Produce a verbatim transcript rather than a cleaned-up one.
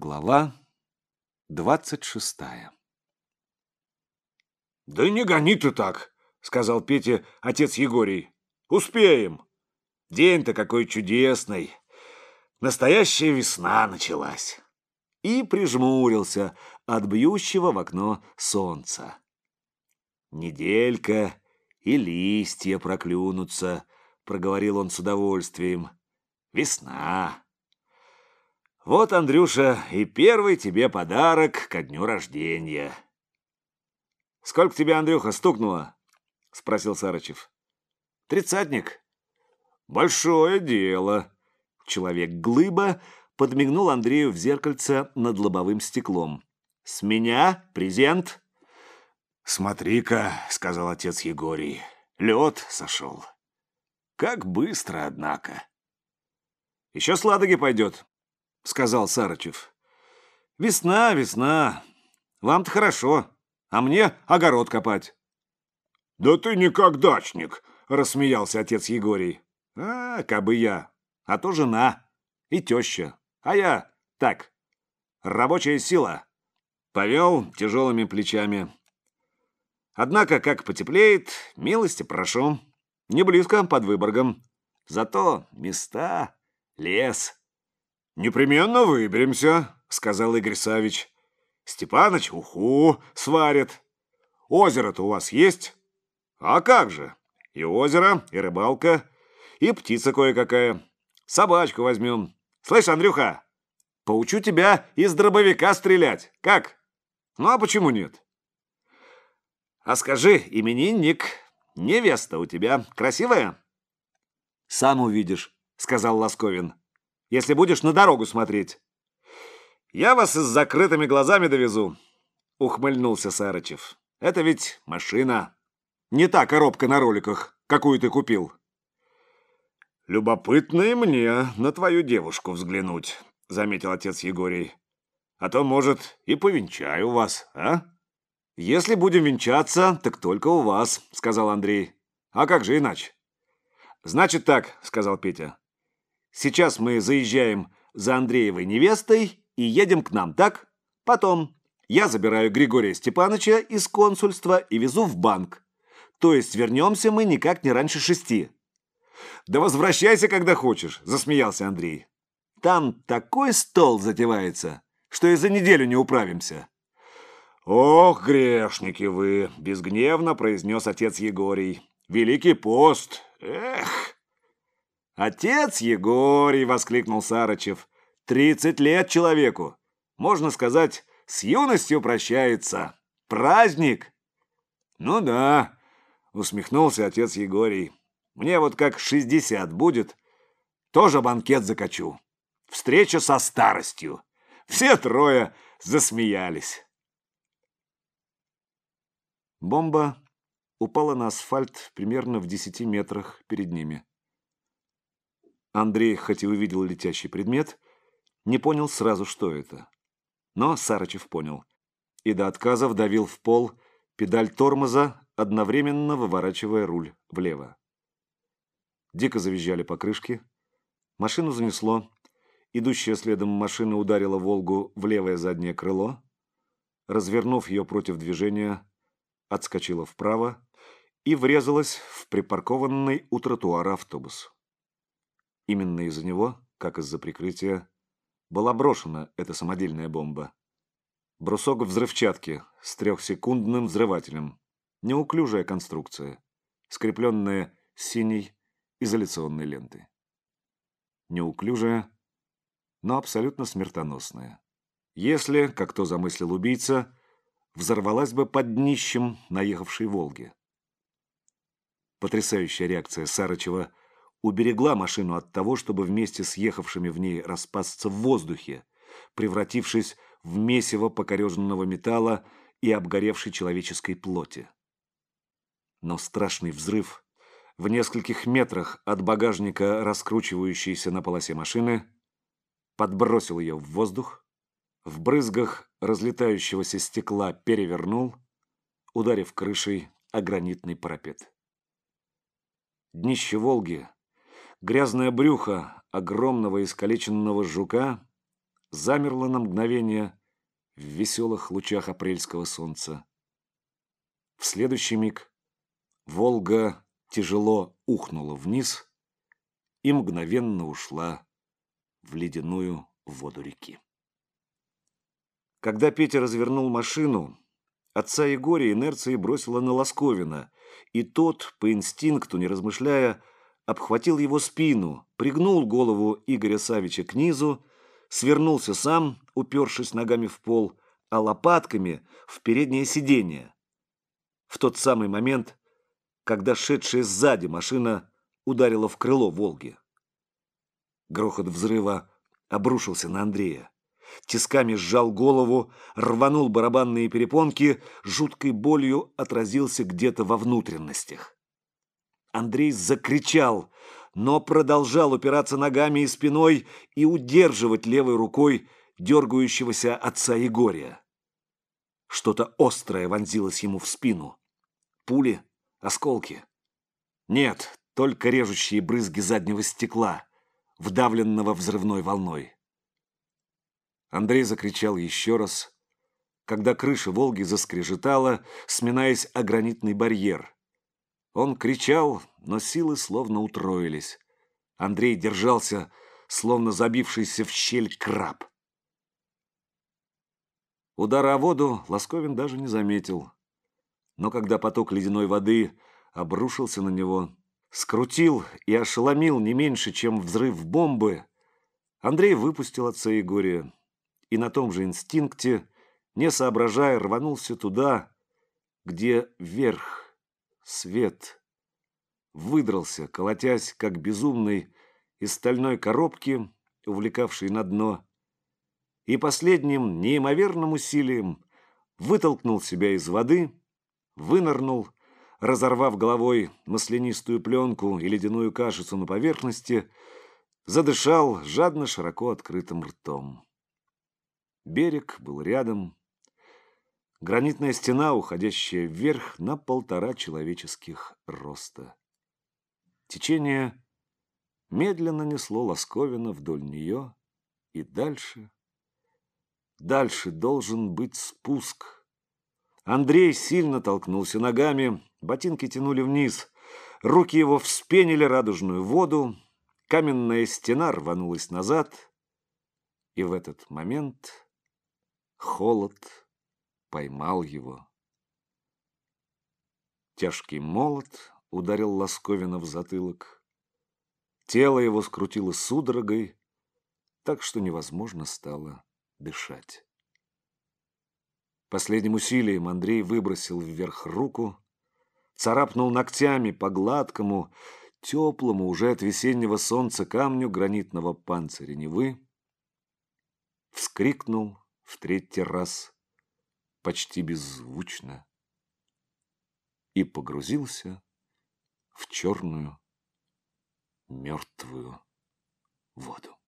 Глава двадцать шестая. «Да не гони ты так», — сказал Пете отец Егорий. «Успеем. День-то какой чудесный. Настоящая весна началась». И прижмурился от бьющего в окно солнца. «Неделька, и листья проклюнутся», — проговорил он с удовольствием. «Весна. Вот, Андрюша, и первый тебе подарок ко дню рождения». «Сколько тебе, Андрюха, стукнуло?» — спросил Сарычев. «Тридцатник». «Большое дело». Человек-глыба подмигнул Андрею в зеркальце над лобовым стеклом. «С меня презент». «Смотри-ка», — сказал отец Егорий, — «лед сошел. Как быстро, однако». «Еще с Ладоги пойдет», — сказал Сарычев. «Весна, весна. Вам-то хорошо, а мне огород копать». «Да ты не как дачник», — рассмеялся отец Егорий. «А, кабы я, а то жена и теща, а я так, рабочая сила». Повел тяжелыми плечами. «Однако, как потеплеет, милости прошу. Не близко под Выборгом. Зато места, лес». «Непременно выберемся», — сказал Игорь Савич. «Степаныч уху сварит. Озеро-то у вас есть?» «А как же? И озеро, и рыбалка, и птица кое-какая. Собачку возьмем. Слышь, Андрюха, поучу тебя из дробовика стрелять. Как? Ну, а почему нет?» «А скажи, именинник, невеста у тебя красивая?» «Сам увидишь», — сказал Ласковин, «если будешь на дорогу смотреть». «Я вас и с закрытыми глазами довезу», — ухмыльнулся Сарычев. «Это ведь машина. Не та коробка на роликах, какую ты купил». «Любопытно и мне на твою девушку взглянуть», — заметил отец Егорий. «А то, может, и повенчаю вас, а?» «Если будем венчаться, так только у вас», — сказал Андрей. «А как же иначе?» «Значит так», — сказал Петя. «Сейчас мы заезжаем за Андреевой невестой и едем к нам, так? Потом я забираю Григория Степановича из консульства и везу в банк. То есть вернемся мы никак не раньше шести». «Да возвращайся, когда хочешь», — засмеялся Андрей. «Там такой стол затевается, что и за неделю не управимся». «Ох, грешники вы!» — безгневно произнес отец Егорий. «Великий пост! Эх!» «Отец Егорий!» — воскликнул Сарычев. «Тридцать лет человеку! Можно сказать, с юностью прощается! Праздник!» «Ну да!» — усмехнулся отец Егорий. «Мне вот как шестьдесят будет, тоже банкет закачу. Встреча со старостью!» Все трое засмеялись. Бомба упала на асфальт примерно в десяти метрах перед ними. Андрей, хоть и увидел летящий предмет, не понял сразу, что это. Но Сарычев понял. И до отказа вдавил в пол педаль тормоза, одновременно выворачивая руль влево. Дико завизжали покрышки. Машину занесло. Идущая следом машина ударила «Волгу» в левое заднее крыло. Развернув ее против движения, отскочила вправо и врезалась в припаркованный у тротуара автобус. Именно из-за него, как из-за прикрытия, была брошена эта самодельная бомба. Брусок взрывчатки с трехсекундным взрывателем. Неуклюжая конструкция, скрепленная синей изоляционной лентой. Неуклюжая, но абсолютно смертоносная. Если, как то замыслил убийца, взорвалась бы под днищем наехавшей «Волги». Потрясающая реакция Сарычева уберегла машину от того, чтобы вместе с ехавшими в ней распасться в воздухе, превратившись в месиво покореженного металла и обгоревшей человеческой плоти. Но страшный взрыв в нескольких метрах от багажника, раскручивающейся на полосе машины, подбросил ее в воздух, в брызгах разлетающегося стекла перевернул, ударив крышей о гранитный парапет. Днище «Волги», грязное брюхо огромного искалеченного жука замерло на мгновение в веселых лучах апрельского солнца. В следующий миг Волга тяжело ухнула вниз и мгновенно ушла в ледяную воду реки. Когда Петя развернул машину, отца Егория инерцией бросила на Лосковина, и тот, по инстинкту, не размышляя, обхватил его спину, пригнул голову Игоря Савича к низу, свернулся сам, упершись ногами в пол, а лопатками в переднее сиденье. В тот самый момент, когда шедшая сзади машина ударила в крыло Волги. Грохот взрыва обрушился на Андрея. Тисками сжал голову, рванул барабанные перепонки, жуткой болью отразился где-то во внутренностях. Андрей закричал, но продолжал упираться ногами и спиной и удерживать левой рукой дергающегося отца Егория. Что-то острое вонзилось ему в спину. Пули, осколки. Нет, только режущие брызги заднего стекла, вдавленного взрывной волной. Андрей закричал еще раз, когда крыша «Волги» заскрежетала, сминаясь о гранитный барьер. Он кричал, но силы словно утроились. Андрей держался, словно забившийся в щель краб. Удара о воду Лосковин даже не заметил. Но когда поток ледяной воды обрушился на него, скрутил и ошеломил не меньше, чем взрыв бомбы, Андрей выпустил отца Егория и на том же инстинкте, не соображая, рванулся туда, где верх, свет, выдрался, колотясь, как безумный, из стальной коробки, увлекавшей на дно, и последним неимоверным усилием вытолкнул себя из воды, вынырнул, разорвав головой маслянистую пленку и ледяную кашицу на поверхности, задышал жадно широко открытым ртом. Берег был рядом. Гранитная стена, уходящая вверх на полтора человеческих роста. Течение медленно несло Лосковина вдоль нее и дальше. Дальше должен быть спуск. Андрей сильно толкнулся ногами, ботинки тянули вниз, руки его вспенили радужную воду, каменная стена рванулась назад, и в этот момент холод поймал его. Тяжкий молот ударил Лосковина в затылок. Тело его скрутило судорогой, так что невозможно стало дышать. Последним усилием Андрей выбросил вверх руку, царапнул ногтями по гладкому, теплому уже от весеннего солнца камню гранитного панциря Невы, вскрикнул в третий раз почти беззвучно и погрузился в черную мертвую воду.